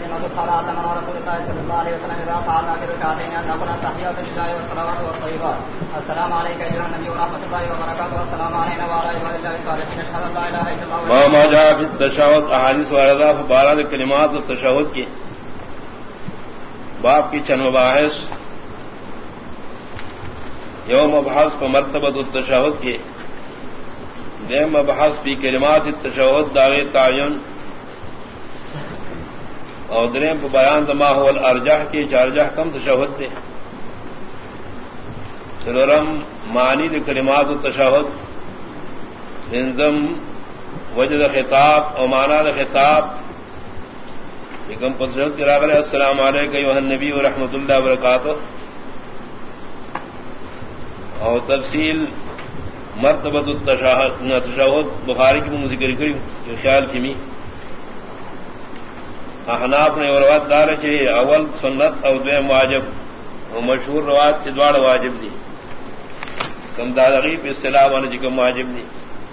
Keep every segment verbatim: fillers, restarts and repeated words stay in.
مسعود قال أتمنى رسول الله صلى الله عليه وسلم إذا قعدنا في ركعتين أن نقول التحيات لله والصلوات والطيبات السلام عليك أيها النبي ورحمة الله وبركاته والسلام علينا وعلى عباد الله الصالحين أشهد أن لا إله إلا الله. ما جاء في التشهد أحاديث واردة فبارد كلمات التشهد کی باب کی چند مباحث یوم مبحث پر مرتبۃ التشہد کی دیم مبحث فی کلمات التشہد داغ تعین اور دریم پر بیان دما هو الارجح کی چارجح کم تشہد دے سلورم معنی دی کلمات التشہد انزم وجد خطاب اور معنی دی خطاب لیکن پتشہد کی راغلے السلام علیکم ایھا النبی ورحمۃ اللہ وبرکاتہ اور تفصیل مرتبۃ التشہد بخاری کی ذکر کری جو خیال کی می احناف نے روایت دار کہ اول سنت اور دویم واجب اور مشہور روایت کے دوار واجب دی کم داغیب اصطلاح والا جکم واجب دی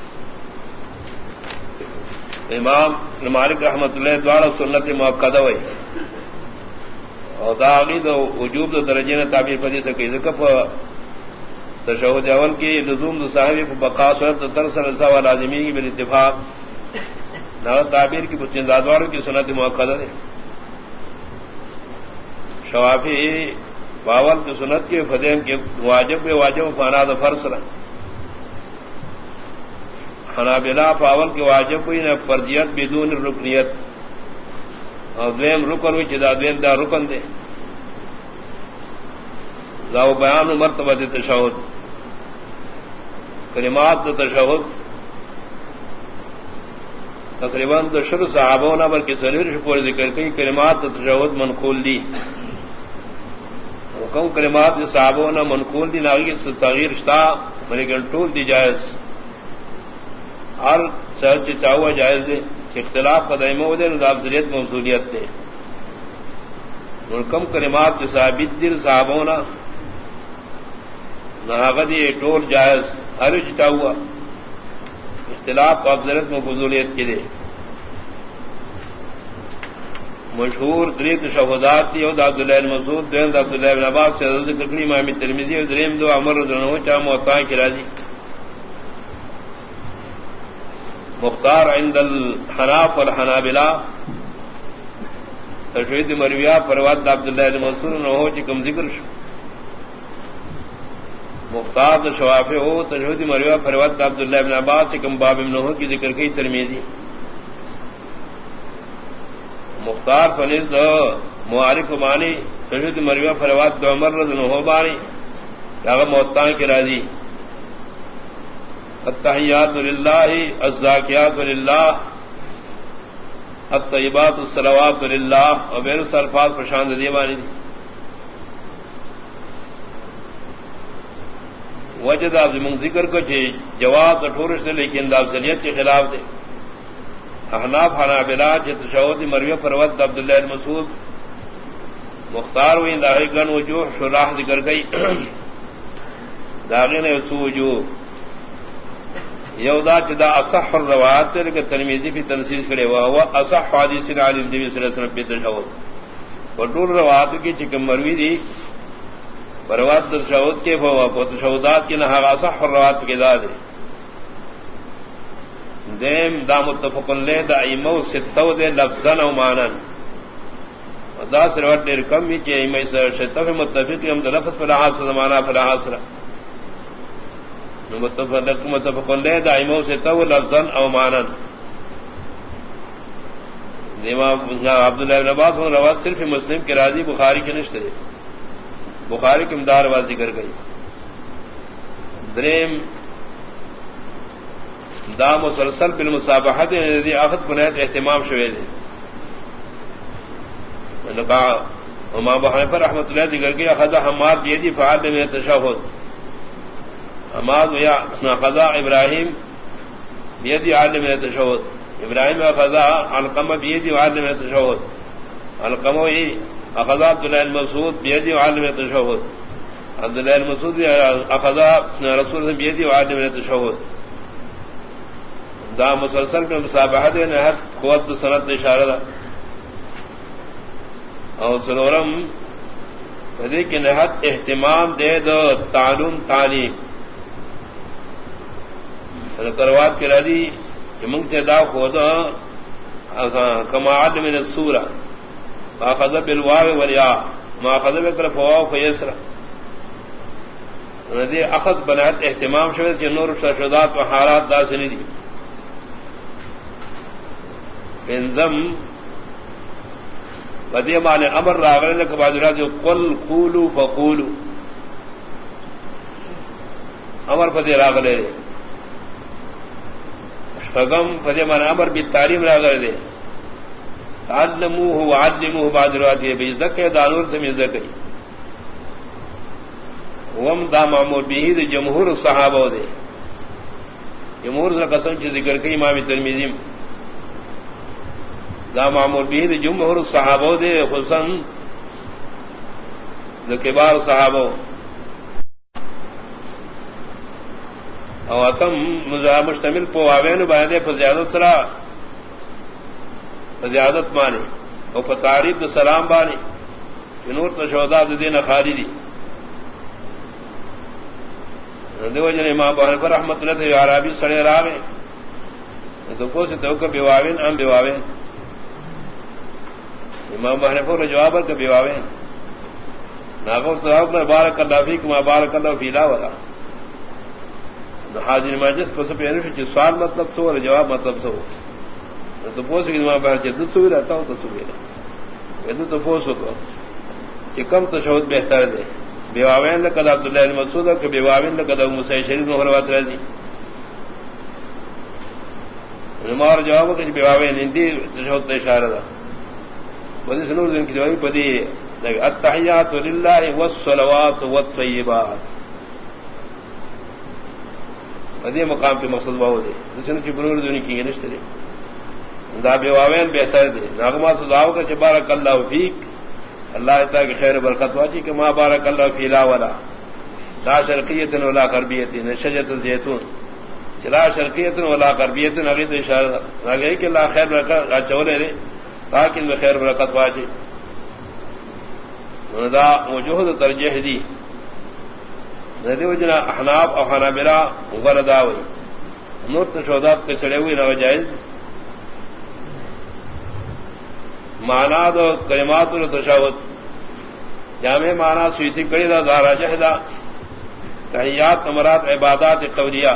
امام مالک رحمۃ اللہ دوار سنت موقدہ ہوئی اور داغی دو وجوب دو درجے نے تعبیر پدی سکی ذکر تشہد اول کی لزوم دو صاحب بقا صورت ترسل رسا و لازمی کی بالاتفاق نہ تعبیر کی بچندادواروں کی سنت موقدہ ہے شوافی باول کی سنت کے فدیم کے واجب واجب فاناد فرض رہا حنابلہ فاول کے واجب ہوئی نہ فرضیت بدون رکنیت اور دویم رکن ہوئی چدا دویم دا رکن دے ذاو بیان مرتبہ تشہد کلمات تشہد تقریباً تو شروع صحابوں نہ بلکہ سریر شپور ذکر کی کلمات تشہد منقول دی حکم کلمات صحابوں نہ منقول دی ناغی سے تغیر شتا لیکن ٹول دی جائز ہر سہج چاہوا جائز دے اختلاف قدائمہ دے افضلیت موصولیت دے کم کلمات جو ثابت دل صحابوں نہ ناغدی ٹول جائز ہر چاہ ہوا اختلاف افضلیت میں فضولیت کے دے مشہور دریت شہودات تھی اور عبداللہ بن مسعود دویم عبداللہ بن عباس سے ذکر کری امام ترمذی اور دریم دو عمر رضی اللہ عنہ چاہ موطا کی راضی مختار عند الحناف والحنابلہ تشہد مرویہ پرواد عبداللہ بن مسعود نہ ہو چکم ذکر شو مختار شوافی ہو تشہد مرویہ پرواد عبداللہ بن عباس چکم باب ابن ہو کی ذکر کی ترمذی مختار فنیز دو معارف مانی تشہد مرویہ پرواد دو عمر رضی اللہ عنہ بانی کیا موطا کی راضی التحیات للہ الزاکیات للہ الطیبات الصلوات للہ اور بیر الفاظ پرشاند دیوانی دی وجد آپ من ذکر کو چھے جواب اٹھورش سے لیکن افضلیت کے خلاف دے احناف حنابلہ چھے تشہد مرویہ پروت عبداللہ بن مسعود مختار ہوئی داغی گن وجوہ شراح ذکر گئی داغی نے سو وجوہ یودا چدا اصح الروایات لیکن ترمذی بھی تنصیص کرے ہوا ہوا اصح حدیث عن النبی صلی اللہ علیہ وسلم تشہد وطول روایات کی چکم مروی دی روایت تشہد کے تشہدات کی نہ اصح الروایات کے داد دیم دا متفق لے دا ایمو ستو دے لفظا او معنی دا روایت دیر کم بھی کہ ایمو ستو متفق ہم دا لفظ پر لحاظ سے معنی پر لحاظ سے متفق متفق لے دائموں سے تو لفظا او معنی امام عبداللہ بن عباس نے روایت صرف مسلم کے راضی بخاری کے نشتے بخاری کی امدار واز ذکر گئی دریم دا مسلسل بالمصابحت نے اخذ بنیاد اہتمام شوید ہے نے کہا امام ابو حنیفہ رحمۃ اللہ ذکر گیا اخذ حماد یدی فعال میں تشہد حماد یا قضا ابراہیم بیدی عالم تشہد ابراہیم قضا علقمہ بیدی عالم تشہد علقمہ اخذا عبداللہ المسعود بیدی عالم تشہد عبداللہ المسعود اخذا رسول بیدی عالم تشہد دا مسلسل میں مسابحت نہت قوت سنت اشارہ دا اور سلورم ودی کی نہت اہتمام دے دو تعلم تعلیم کروات کے ردی کہ منگتدا خود کما عدم من السورہ ما خذب بالواو والیا ما خذب بکر فواو فیسرہ ردی اخذ بنات اہتمام شوید کہ نور شدات و حالات دا سنی دی انزم ودی معنی امر راغلے لکھ بادرات جو قل قولو فقولو امر فدی راغلے دے فغم فدی معنی امر بالتعلیم راغلے دے تعلموه وعلموه بادرات یہ بیزدک دانور تمیزدکی وم دا معمول بھی دے جمہور صحابہ دے جمہور سے قسم کی ذکر کی امام ترمذی دا معمول بھی دے جمہور صحابہ دے خصوصاً دے کبار صحابہ او اتم مشتمل پو آوین باندے فزیادت سرا فزیادت مانے او فتعریب دے سلام بانے نور تشہدات دین خالدی دیو جن امام ابو حنیفہ رحمۃ اللہ علیہ عربی سڑے راوے تو کو سے تو کہ بیواوین ام بیواوین امام ابو حنیفہ نے جواب کہ بیواوین ناغور صاحب نے بارک اللہ فیک ما بارک اللہ فی لا ولا حاضر مجلس کو سے پہلے کہ سوال مطلب سو اور جواب مطلب سو تو پوچھ کہ امام ابو حنیفہ جد سو رہتا ہوں تو سو یہ تو پوچھ تو کہ کم تشہد بہتر دے بیواوین لقد عبداللہ بن مسعود کہ بیواوین لقد ابو موسی شریف میں روایت ہے دی ہمارا جواب کہ بیواوین ہندی تشہد اشارہ تھا بدی سنور دن کی جوابی بدی التحیات للہ والصلوات والطیبات بدی مقام پہ مقصد باو دے جسن کی بنور دن کی نشتری دا بیواوین بہتر دے ناغما سداو کہ بارک اللہ فیک اللہ تعالی خیر برکت واجی کہ ما بارک اللہ فی لا ولا لا شرقیت ولا غربیت شجرۃ الزیتون چلا شرقیت ولا غربیت نغید اشارہ نگے کہ اللہ خیر برکت اچولے رے تاکہ میں خیر برکت واجی دا وجوہ ترجیح دی ندی وجنا احناف او حنابلہ غردا ہوئی نور تشہدات کے چڑے ہوئی نہ جائز مانا دو کلمات التشہد جامع مانا سویتی کڑی دا دارا جہدا تحیات امرات عبادات قولیہ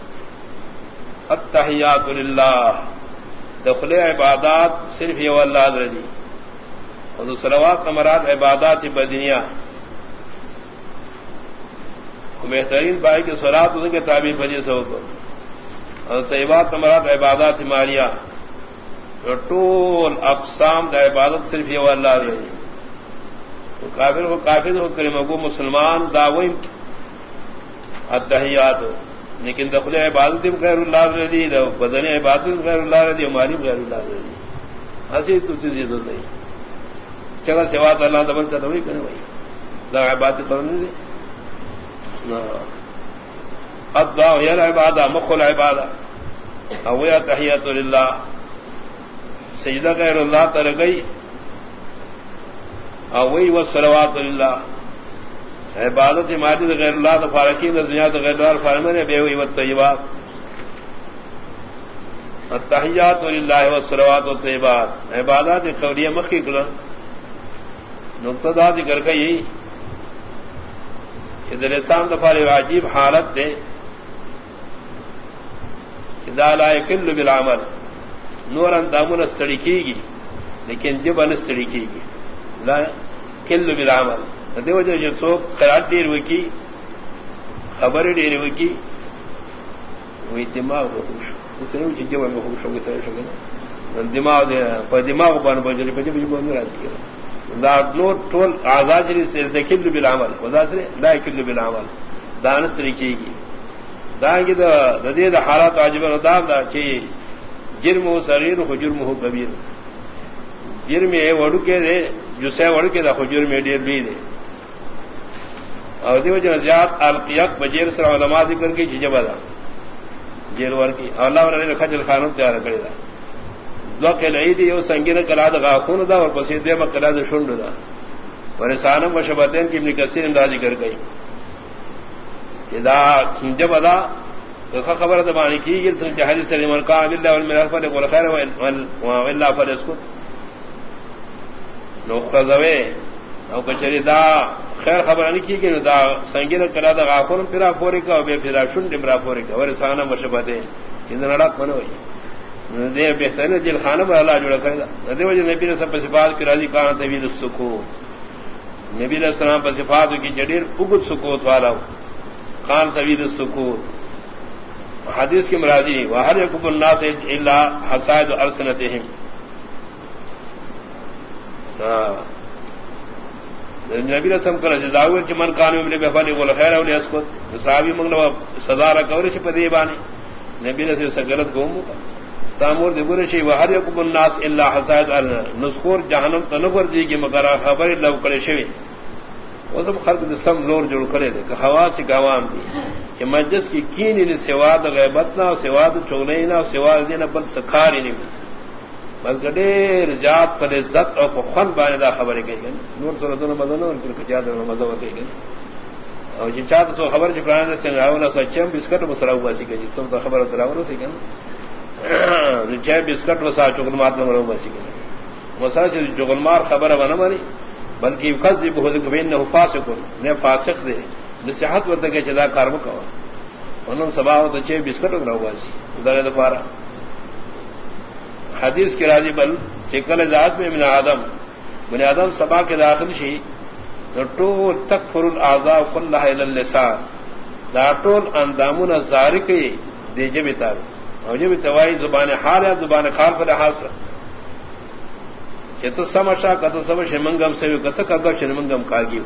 التحیات للہ دخل عبادات صرف یہ اللہ رضی اور صلوات امرات عبادات بدنیہ بہترین بائی کے صلات ان کے تعبیر فجی سے ہو اور طیبات امرات عبادات مالیہ ٹول اقسام دا عبادت صرف یہ اللہ رہی تو کافر کو کافر ہو کریم کو مسلمان داوئی التحیات لیکن دخل عبادت غیر اللہ رہی بدن عبادت غیر اللہ رہی مالی غیر اللہ رہی ہنسی تو چیز نہیں چگر سوات اللہ دبن کا دوئی کرے بھائی دا عبادت کرنے دے الدعاء هي العبادة مخ العبادة او هي تحيات لله سجدہ غیر اللہ تر گئی او وہی والصلوات للہ عبادت ماجد غیر اللہ تو فارقین دنیا تو غیر اللہ فارمن بے ہوئی والطیبات التحیات للہ والصلوات والطیبات عبادات قولیہ مخی کلن نقطہ دا ذکر گئی کہ در اسلام دفار عجیب حالت دے کہ دا لا یکل بالعمل نور اندامون استڑکی گی لیکن جب ان استڑکی گی لا کل بالعمل دیو جو جو سوک قرات دیر وکی خبر دیر وکی وہی دماغ بخوش اس نے جب میں بخوش ہوگی سر شکل دماغ دے پر دماغ بان بجلی پر جب جب نور آتی ہے دا نور طول آزاد جلی سے کل بالعمل خدا سے لا کل بالعمل دان استڑکی گی دان کی دا دے دا حالات عجب ندام دا چی جرم ہو صغیر ہو جرم ہو کبیر جرم ہے وڑو کے دے جو سے وڑو کے دا خو جرم ہے ڈیر بھی دے اور دیو جن زیاد القیق بجیر سر علماء ذکر کی ججبہ دا جیر ور کی اللہ نے خجل خانت تیار کرے دا دو قلعی دی یو سنگین قلعہ دا غاخون دا اور پسی دیم قلعہ دا شنڈ دا ورسانم و شبتین کی ابن کثیر دا ذکر گئی کہ دا جب ادا خبر دبانی کی گئی سنچ حدیث سے من قام باللہ والملہ فلقل خیر واللہ فلسکت نو خضوے او کچری دا خیر خبر نہیں کی گئی دا سنگین قلعہ دا غاخون پھرا پوری کا بے پھرا شنڈ پھرا پوری کا ورسانم و شبتین اندن اڑاک منوئی دے بہترین جل خانہ میں اللہ جوڑا کرے گا دے وجہ نبی نے سب صفات کی راضی کہا طویل السکوت نبی علیہ السلام پر صفات کی جڑیر اگد سکوت والا خان طویل السکوت حدیث کی مرادی وہر یکب الناس الا حسائد السنتہم نبی علیہ السلام کا جزاور چمن کانو ابن بفلی قول خیر اولی اسکت صحابی منگلو صدا رکھوری چھ پدی بانی نبی علیہ السلام سے غلط گومو کا سامور دبر شی وہر یکب الناس الا حسائد النسخور جہنم تنفر دی کی مگر خبر لو کرے شوی وہ سب خلق سم لور جوڑ کرے دے کہ ہوا سے گوام دی کہ مجلس کی کین ان سواد غیبت نہ سواد چغلی نہ سواد دینا بل سکھاری نہیں بلکہ دیر ذات پر عزت اور خون بانے دا خبر کہی گئی نور صورتوں نے مدن اور پھر کچھ مزہ کہی گئی اور جی چاہتا سو خبر چکرانے سے راونا سچم بسکٹ مسرا ہوا سی کہ جس تو خبر راونا سی کہ چھ بسکٹ وسا چگل مار نہ بسی مسا چگل مار خبر بنا ماری بلکہ قصد بہت کبین نہ فاسق نے فاسق دے نصیحت ورتے کہ جدا کار مکوا انہوں سبا ہو تو چھ بسکٹ نہ ہوا سی ادھر دفارا حدیث کی راضی بل چکل اجاز میں من آدم بن آدم سبا کے داخل شی ٹول تکفر الاعضاء كلها الى اللسان دا ٹول اندامون زارق دے جب تاب اور جب توائی زبان حال ہے زبان خال پر حاصل کہ تو سمشا کا تو سمش منگم سے کت کا گش منگم کاگی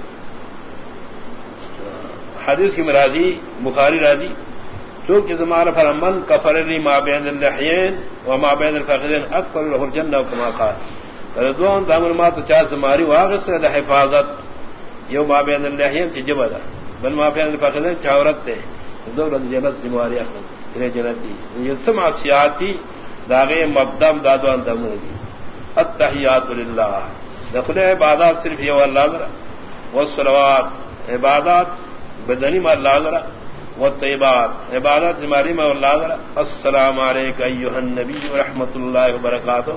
حدیث کی مرادی بخاری راضی جو کہ زمانہ پر من کفرنی ما بین اللحیین و ما بین الفخذین اکبر له الجنہ کما قال دوان دامن ما تو چاس ماری واغس سے حفاظت یو ما بین اللحیین کی جبدا بل ما بین الفخذین چاورت تے دولت جنت ذمہاری اخذ تیرے جنت دی یہ سمع سیاتی داغے مقدم دادوان دمون دی التحیات للہ دخل عبادات صرف یہ اللہ ذرا والصلوات عبادات بدنی میں اللہ ذرا والطیبات عبادات ہماری میں اللہ ذرا السلام علیکم ایھا النبی ورحمۃ اللہ وبرکاتہ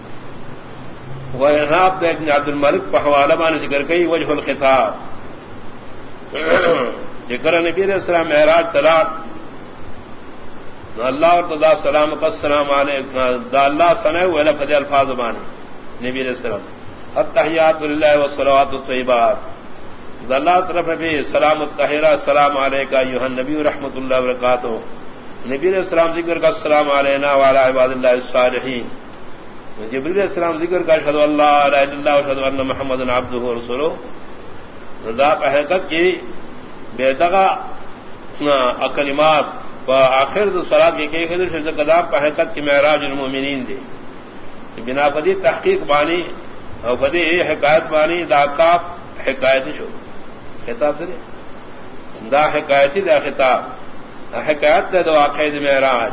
وہناب ابن عبد الملک پہوالا مان ذکر کئی وجہ الخطاب ذکر نبی علیہ السلام معراج طلاق اللہ اور تدا سلام کا السلام علیکم دا اللہ سنے و لفظ الفاظ مانی نبی علیہ السلام التحیات للہ والصلوات الطیبات دا اللہ طرف بھی سلام الطاہرہ السلام علیکم ایھا النبی رحمۃ اللہ وبرکاتہ نبی علیہ السلام ذکر کا السلام علینا وعلی عباد اللہ الصالحین جبریل علیہ السلام ذکر کا اشہد ان لا الہ الا اللہ واشہد ان محمدا عبدہ ورسولہ دا حقیقت کی بے دغا کلمات آخر صلاۃ کے کہ خدر سے قدام پر حقیقت کی معراج المومنین دے بنا فدی تحقیق بانی اور فدی حکایت بانی دا کاف حکایت شو خطاب سے دا حکایتی دا خطاب حکایت دے دو واقعہ معراج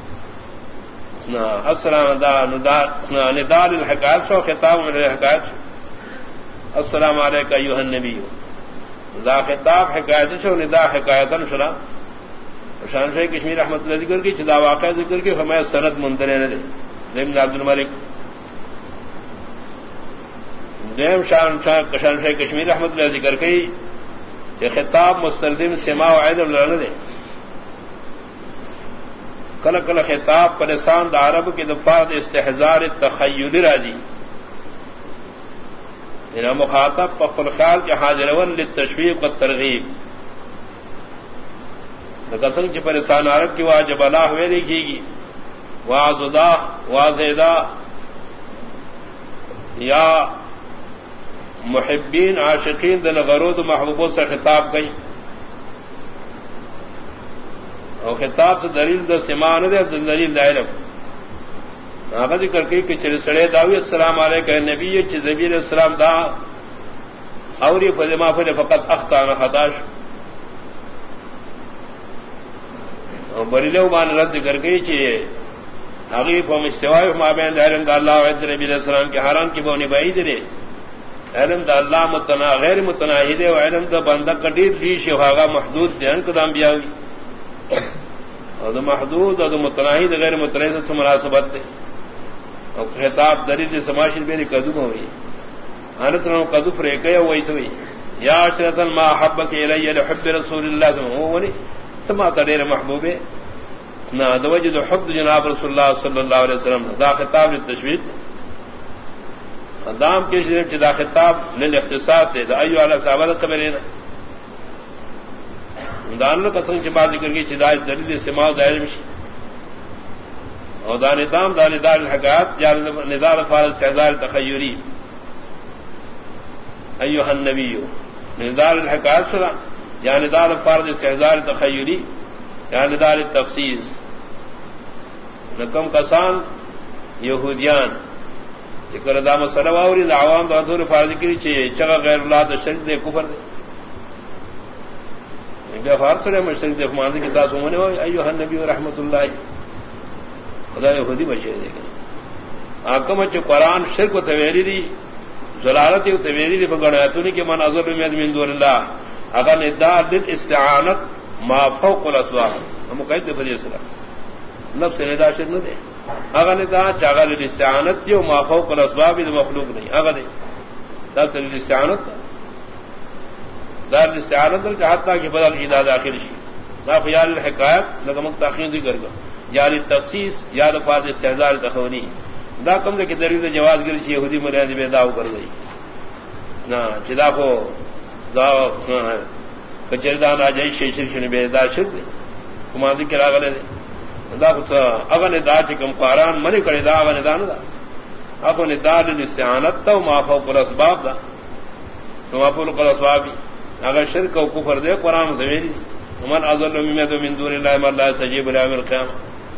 السلام دا ندا للحکایت شو خطاب من الحکایت شو السلام علیکم ایھا النبی دا خطاب حکایت شو ندا حکایتن شلا شان شاہ کشمیر رحمۃ اللہ ذکر کی چدا واقعہ ذکر کی ہمیں سند منترے نہ دے ابن عبد الملک دیم شان شاہ شان شاہ کشمیر رحمۃ اللہ ذکر کی کہ خطاب مستلزم سماع و علم لڑ دے کل کل خطاب پر لسان دا عرب کی دفعات استحزار تخیل راضی ان مخاطب پر خیال کے حاضرون للتشویق والترغیب قسم کی پریشان عرب کی واجب اللہ ہوئے لکھی گی واضدا واضحدہ یا محبین عاشقین دل غرود محبوبوں سے خطاب گئی اور خطاب سے دلیل دا سمان دے دلیل دا علم آغا ذکر کی کہ چلی سڑے داوی السلام علیکم نبی چیز نبی علیہ السلام دا اوری فضما فل فقط اختان خطاش بریلو مان رد کر گئی چاہیے حقیق و مستوائے مابین علم دا اللہ و عید نبی علیہ السلام کے حرام کی بونی بعید رے علم دا اللہ متنا غیر متناہی دے و علم دا بندہ کٹیر ریش ہوگا محدود دے ان کو دام بیاوی اور دا محدود اور دا متناہی دا غیر متناہی سے مناسبت دے اور خطاب دلیل سماشن میری قدم ہوئی انس نے قدم فریقے وہی سوئی یا عشرة ما حبک الی لحب رسول اللہ صلی اللہ سما تدیر محبوبے نہ دوجد حب جناب رسول اللہ صلی اللہ علیہ وسلم دا خطاب للتشویق دام کے شریف دا خطاب للاختصاص دے دا ایو علی صحابہ قبرین دان قسم کی بات ذکر کی چدائے دلیل سماع دائر مشی اور دا نظام دا ندار الحقات یا ندار فارض استحضار تخیری ایوہ النبی ندار الحقات سرا یا ندار فارض استحضار تخیری یا ندار التفسیس نکم کسان یہودیان ذکر دا مسئلہ واوری دا عوام دا دور فارض کری چاہیے چگہ غیر اللہ دا شرک دے کفر دے بیا فارس رہے مشرک دے فماندی کی تاس ہونے ہوئی ایوہ النبی رحمت اللہ خدا یہودی بچے دے گا آکم اچھے قرآن شرک و تویری دی ضلالت و تویری دی فگڑیتونی کہ من اظر امید من دور اللہ اگر ندار دل استعانت ما فوق الاسواق ہم قید دے فضی اسلام نفس ندار شرک نہ دے اگر ندار چاگر دل استعانت دیو ما فوق الاسواق دی مخلوق نہیں اگر دے دل سے دل استعانت دار الاستعانت در چاہتا کہ بدل ادا داخل شی نا خیال الحکایت لگا متاخین ذکر کر یعنی تخصیص یا لفاظ استحضار تخونی دا کم دے کہ دلیل جواز گر چھ یہودی مراد بے داو کر گئی نا چدا کو دا کچردان اجے شیشر شنی بے دا شد کما ذکر اگلے دا کو اگنے دا چکم قرآن منی کڑے دا اگنے دا نہ دا اگنے دا الاستعانت تو ما فوق الاسباب دا ما فوق الاسباب اگر شرک و کفر دے قرآن زویری ومن اضل ممن من دون اللہ من لا يستجيب له يوم القيامة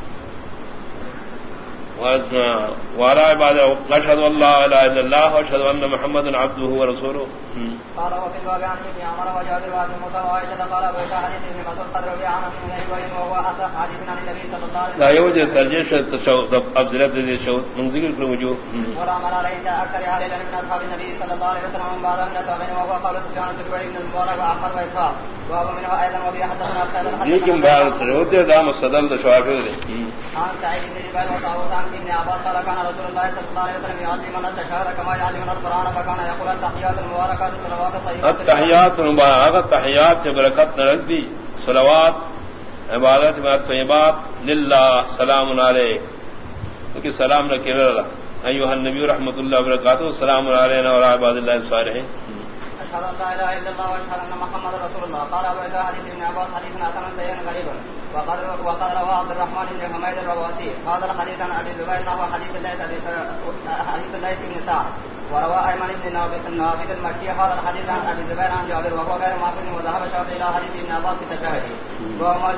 وعلى عباده اشهد ان لا اله الا الله واشهد ان محمدا عبده ورسوله قال وفي الباب عن ابن عمر وجابر وعائشة وعائشة قال ابو حديث ابن مسعود قد روي عنه من ابراهيم وهو اصح حديث عن النبي صلى الله عليه وسلم لا يوجد ترجيح التشهد افضلية الشهود من ذكر الوجوه ولا مر ليس اكثر اهل العلم من اصحاب النبي صلى الله عليه وسلم من بعض من التابعين وهو قول سفيان الثوري بن المبارك واحمد واسحاق وهو منه ايضا وبه حدثنا خالد الحسن لیکن بیان سرود دا مستدل شوافی عن سعيد بن جبير وطاووس عن ابن عباس قال كان رسول الله صلى الله عليه وسلم يعلمنا التشهد كما يعلمنا القرآن فكان يقول التحيات المباركات الصلوات الطيبات التحیات المبارکات تحیات کے برکت نہ رکھ دی صلوات عبادت میں طیبات للہ سلام علیہ کیونکہ سلام رکھے اللہ ایوہ النبی رحمۃ اللہ وبرکاتہ سلام علینا وعلی عباد اللہ الصالحین اشهد ان لا اله الا الله واشهد ان محمدا رسول الله قال ابو عيسى حديث ابن عباس حديث حسن بين غريب وقال وقال رواه عبد الرحمن بن حميد الرواسي هذا الحديث عن ابي زبير نحو حديث الليث حديث الليث بن سعد وروى ايمن بن نافذ المكي هذا الحديث عن ابي زبير عن جابر وهو غير معقول وذهب الشافعي الى حديث ابن عباس في التشهد